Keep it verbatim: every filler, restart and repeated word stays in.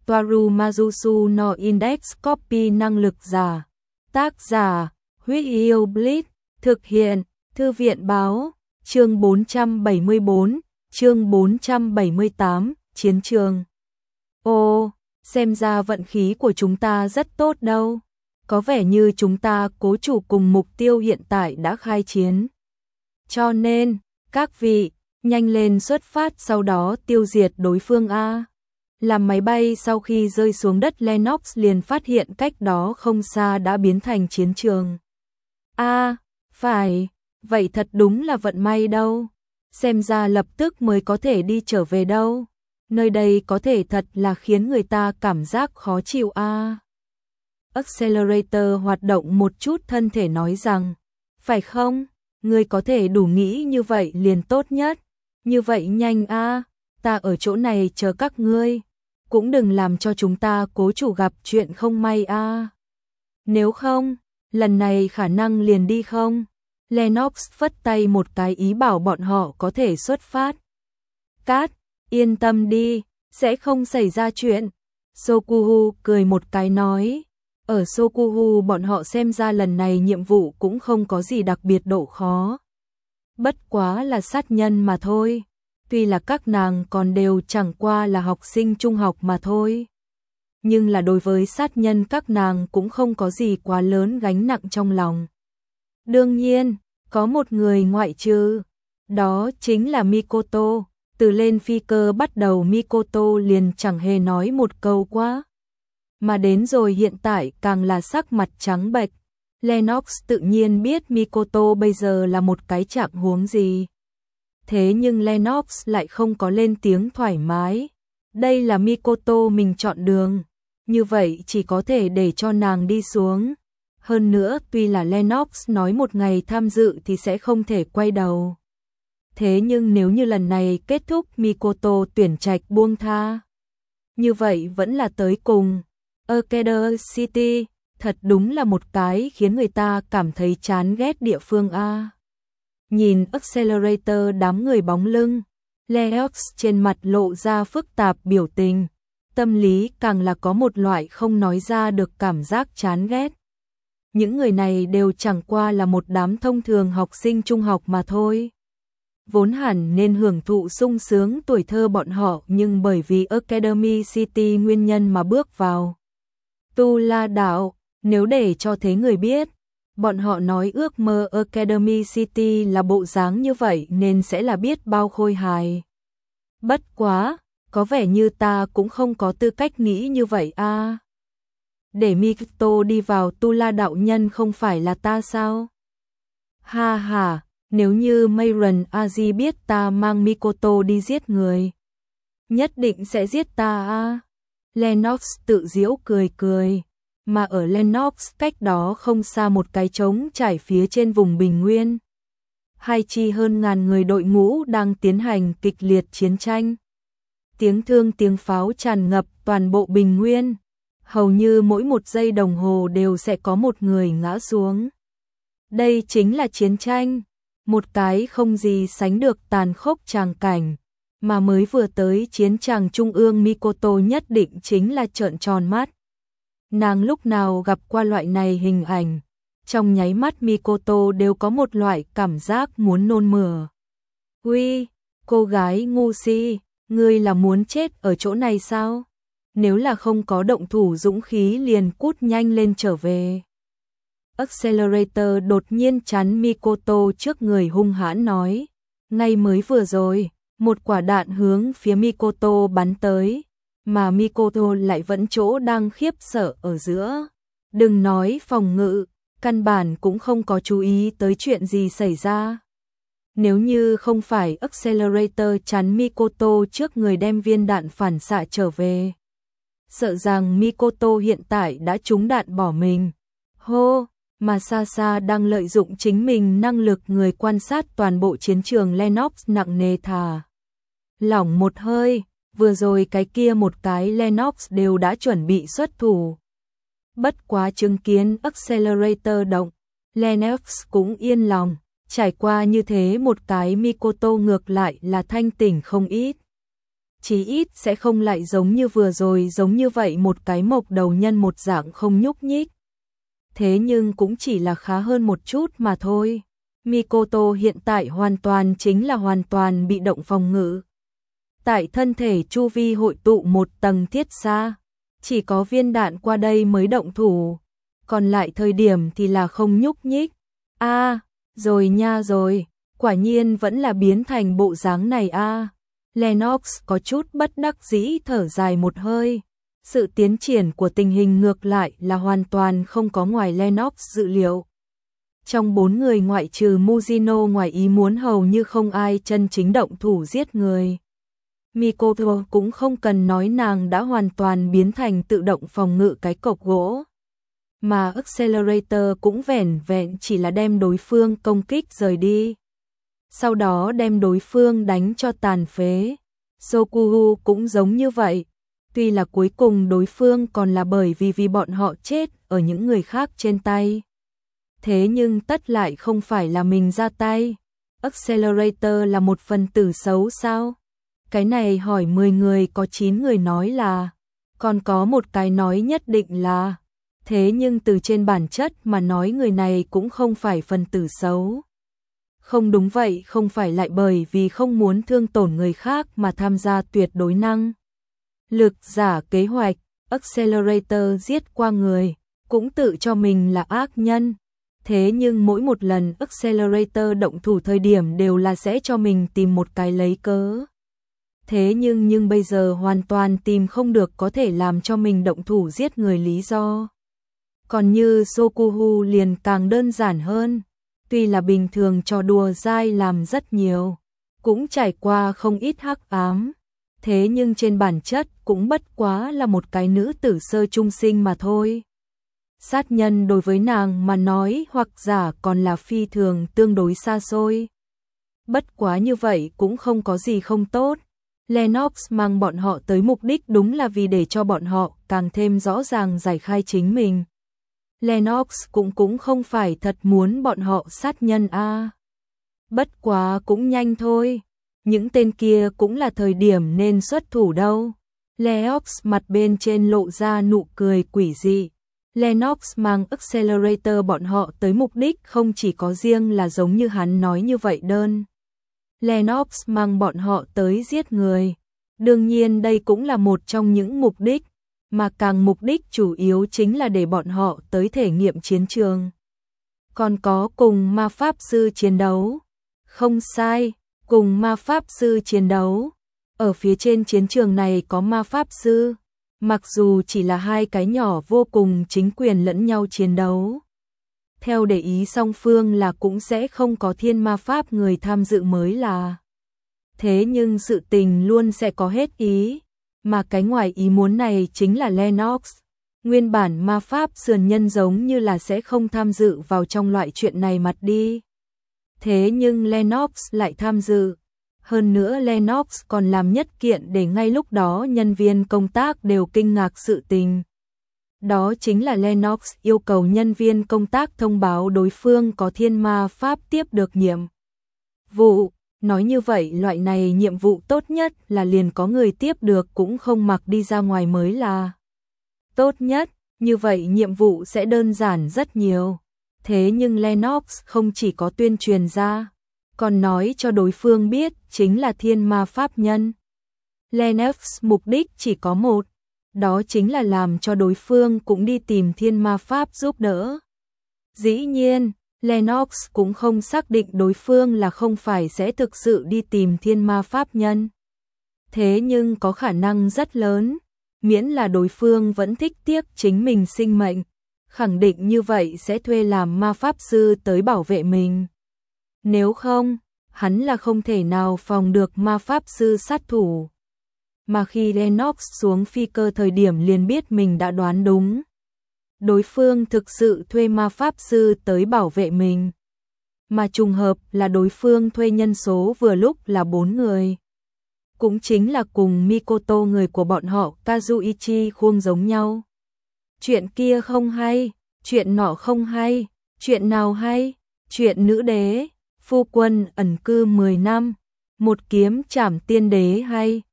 Toaru Majusu no Index Copy năng lực giả. Tác giả, Huyết Yêu Blitz, thực hiện, Thư viện báo, chương bốn trăm bảy mươi bốn, chương bốn trăm bảy mươi tám, chiến trường. Ô, xem ra vận khí của chúng ta rất tốt đâu. Có vẻ như chúng ta cố chủ cùng mục tiêu hiện tại đã khai chiến. Cho nên, các vị, nhanh lên xuất phát sau đó tiêu diệt đối phương A. Làm máy bay sau khi rơi xuống đất Lennox liền phát hiện cách đó không xa đã biến thành chiến trường. A, phải, vậy thật đúng là vận may đâu. Xem ra lập tức mới có thể đi trở về đâu. Nơi đây có thể thật là khiến người ta cảm giác khó chịu a. Accelerator hoạt động một chút thân thể nói rằng, phải không? Ngươi có thể đủ nghĩ như vậy liền tốt nhất. Như vậy nhanh a, ta ở chỗ này chờ các ngươi. Cũng đừng làm cho chúng ta cố chủ gặp chuyện không may a. Nếu không, lần này khả năng liền đi không? Lennox phất tay một cái ý bảo bọn họ có thể xuất phát. Cát, yên tâm đi, sẽ không xảy ra chuyện. Sokuhu cười một cái nói. Ở Sokuhu bọn họ xem ra lần này nhiệm vụ cũng không có gì đặc biệt độ khó. Bất quá là sát nhân mà thôi. Tuy là các nàng còn đều chẳng qua là học sinh trung học mà thôi. Nhưng là đối với sát nhân các nàng cũng không có gì quá lớn gánh nặng trong lòng. Đương nhiên, có một người ngoại trừ. Đó chính là Mikoto. Từ lên phi cơ bắt đầu Mikoto liền chẳng hề nói một câu quá. Mà đến rồi hiện tại càng là sắc mặt trắng bệch. Lennox tự nhiên biết Mikoto bây giờ là một cái trạng huống gì. Thế nhưng Lennox lại không có lên tiếng thoải mái. Đây là Mikoto mình chọn đường. Như vậy chỉ có thể để cho nàng đi xuống. Hơn nữa tuy là Lennox nói một ngày tham dự thì sẽ không thể quay đầu. Thế nhưng nếu như lần này kết thúc Mikoto tuyển trạch buông tha. Như vậy vẫn là tới cùng. Arcade City, thật đúng là một cái khiến người ta cảm thấy chán ghét địa phương A. Nhìn Accelerator đám người bóng lưng, Lennox trên mặt lộ ra phức tạp biểu tình. Tâm lý càng là có một loại không nói ra được cảm giác chán ghét. Những người này đều chẳng qua là một đám thông thường học sinh trung học mà thôi. Vốn hẳn nên hưởng thụ sung sướng tuổi thơ bọn họ nhưng bởi vì Academy City nguyên nhân mà bước vào. Tu La đảo, nếu để cho thế người biết, bọn họ nói ước mơ Academy City là bộ dáng như vậy nên sẽ là biết bao khôi hài. Bất quá, có vẻ như ta cũng không có tư cách nghĩ như vậy a. Để Mikoto đi vào Tu La đạo nhân không phải là ta sao? Ha ha, nếu như Mayron Aji biết ta mang Mikoto đi giết người, nhất định sẽ giết ta a. Lennox tự giễu cười cười, mà ở Lennox cách đó không xa một cái trống trải phía trên vùng bình nguyên. Hai chi hơn ngàn người đội ngũ đang tiến hành kịch liệt chiến tranh. Tiếng thương tiếng pháo tràn ngập toàn bộ bình nguyên. Hầu như mỗi một giây đồng hồ đều sẽ có một người ngã xuống. Đây chính là chiến tranh, một cái không gì sánh được tàn khốc tràng cảnh, mà mới vừa tới chiến tràng trung ương Mikoto nhất định chính là trợn tròn mắt. Nàng lúc nào gặp qua loại này hình ảnh, trong nháy mắt Mikoto đều có một loại cảm giác muốn nôn mửa. Uy, cô gái ngu si, ngươi là muốn chết ở chỗ này sao? Nếu là không có động thủ dũng khí liền cút nhanh lên trở về. Accelerator đột nhiên chắn Mikoto trước người hung hãn nói. Ngay mới vừa rồi, một quả đạn hướng phía Mikoto bắn tới, mà Mikoto lại vẫn chỗ đang khiếp sợ ở giữa. Đừng nói phòng ngự, căn bản cũng không có chú ý tới chuyện gì xảy ra. Nếu như không phải Accelerator chắn Mikoto trước người đem viên đạn phản xạ trở về, sợ rằng Mikoto hiện tại đã trúng đạn bỏ mình. Hô, mà Sasa đang lợi dụng chính mình năng lực người quan sát toàn bộ chiến trường Lennox nặng nề thả lỏng một hơi, vừa rồi cái kia một cái Lennox đều đã chuẩn bị xuất thủ. Bất quá chứng kiến Accelerator động, Lennox cũng yên lòng, trải qua như thế một cái Mikoto ngược lại là thanh tỉnh không ít. chí ít sẽ không lại giống như vừa rồi giống như vậy một cái mộc đầu nhân một dạng không nhúc nhích. Thế nhưng cũng chỉ là khá hơn một chút mà thôi. Mikoto hiện tại hoàn toàn chính là hoàn toàn bị động phòng ngự. Tại thân thể chu vi hội tụ một tầng thiết xa, chỉ có viên đạn qua đây mới động thủ, còn lại thời điểm thì là không nhúc nhích. A, à, rồi nha rồi, quả nhiên vẫn là biến thành bộ dáng này a. À. Lennox có chút bất đắc dĩ thở dài một hơi. Sự tiến triển của tình hình ngược lại là hoàn toàn không có ngoài Lennox dự liệu. Trong bốn người ngoại trừ Mujino ngoài ý muốn hầu như không ai chân chính động thủ giết người. Mikoto cũng không cần nói nàng đã hoàn toàn biến thành tự động phòng ngự cái cọc gỗ. Mà Accelerator cũng vẻn vẹn chỉ là đem đối phương công kích rời đi. Sau đó đem đối phương đánh cho tàn phế. Sokuhu cũng giống như vậy. Tuy là cuối cùng đối phương còn là bởi vì vì bọn họ chết ở những người khác trên tay. Thế nhưng tất lại không phải là mình ra tay. Accelerator là một phần tử xấu sao? Cái này hỏi mười người có chín người nói là. Còn có một cái nói nhất định là. Thế nhưng từ trên bản chất mà nói người này cũng không phải phần tử xấu. Không đúng vậy, không phải lại bởi vì không muốn thương tổn người khác mà tham gia tuyệt đối năng lực giả kế hoạch. Accelerator giết qua người, cũng tự cho mình là ác nhân. Thế nhưng mỗi một lần Accelerator động thủ thời điểm đều là sẽ cho mình tìm một cái lấy cớ. Thế nhưng nhưng bây giờ hoàn toàn tìm không được có thể làm cho mình động thủ giết người lý do. Còn như Sokuhu liền càng đơn giản hơn. Tuy là bình thường trò đùa dai làm rất nhiều, cũng trải qua không ít hắc ám. Thế nhưng trên bản chất cũng bất quá là một cái nữ tử sơ trung sinh mà thôi. Sát nhân đối với nàng mà nói hoặc giả còn là phi thường tương đối xa xôi. Bất quá như vậy cũng không có gì không tốt. Lennox mang bọn họ tới mục đích đúng là vì để cho bọn họ càng thêm rõ ràng giải khai chính mình. Lennox cũng cũng không phải thật muốn bọn họ sát nhân a. À. Bất quá cũng nhanh thôi. Những tên kia cũng là thời điểm nên xuất thủ đâu. Lennox mặt bên trên lộ ra nụ cười quỷ dị. Lennox mang Accelerator bọn họ tới mục đích không chỉ có riêng là giống như hắn nói như vậy đơn. Lennox mang bọn họ tới giết người. Đương nhiên đây cũng là một trong những mục đích, mà càng mục đích chủ yếu chính là để bọn họ tới thể nghiệm chiến trường. Còn có cùng ma pháp sư chiến đấu. Không sai, cùng ma pháp sư chiến đấu. Ở phía trên chiến trường này có ma pháp sư, mặc dù chỉ là hai cái nhỏ vô cùng chính quyền lẫn nhau chiến đấu. Theo để ý song phương là cũng sẽ không có thiên ma pháp người tham dự mới là. Thế nhưng sự tình luôn sẽ có hết ý, mà cái ngoài ý muốn này chính là Lennox. Nguyên bản ma pháp sườn nhân giống như là sẽ không tham dự vào trong loại chuyện này mặt đi. Thế nhưng Lennox lại tham dự. Hơn nữa Lennox còn làm nhất kiện để ngay lúc đó nhân viên công tác đều kinh ngạc sự tình. Đó chính là Lennox yêu cầu nhân viên công tác thông báo đối phương có thiên ma pháp tiếp được nhiệm vụ. Nói như vậy loại này nhiệm vụ tốt nhất là liền có người tiếp được cũng không mặc đi ra ngoài mới là tốt nhất. Như vậy nhiệm vụ sẽ đơn giản rất nhiều. Thế nhưng Lennox không chỉ có tuyên truyền ra, còn nói cho đối phương biết chính là thiên ma pháp nhân. Lennox mục đích chỉ có một, đó chính là làm cho đối phương cũng đi tìm thiên ma pháp giúp đỡ. Dĩ nhiên, Lennox cũng không xác định đối phương là không phải sẽ thực sự đi tìm thiên ma pháp nhân. Thế nhưng có khả năng rất lớn, miễn là đối phương vẫn thích tiếc chính mình sinh mệnh, khẳng định như vậy sẽ thuê làm ma pháp sư tới bảo vệ mình. Nếu không, hắn là không thể nào phòng được ma pháp sư sát thủ. Mà khi Lennox xuống phi cơ thời điểm liền biết mình đã đoán đúng. Đối phương thực sự thuê ma pháp sư tới bảo vệ mình. Mà trùng hợp là đối phương thuê nhân số vừa lúc là bốn người. Cũng chính là cùng Mikoto người của bọn họ Kazuichi khuôn giống nhau. Chuyện kia không hay, chuyện nọ không hay, chuyện nào hay, chuyện nữ đế, phu quân ẩn cư mười năm, một kiếm trảm tiên đế hay.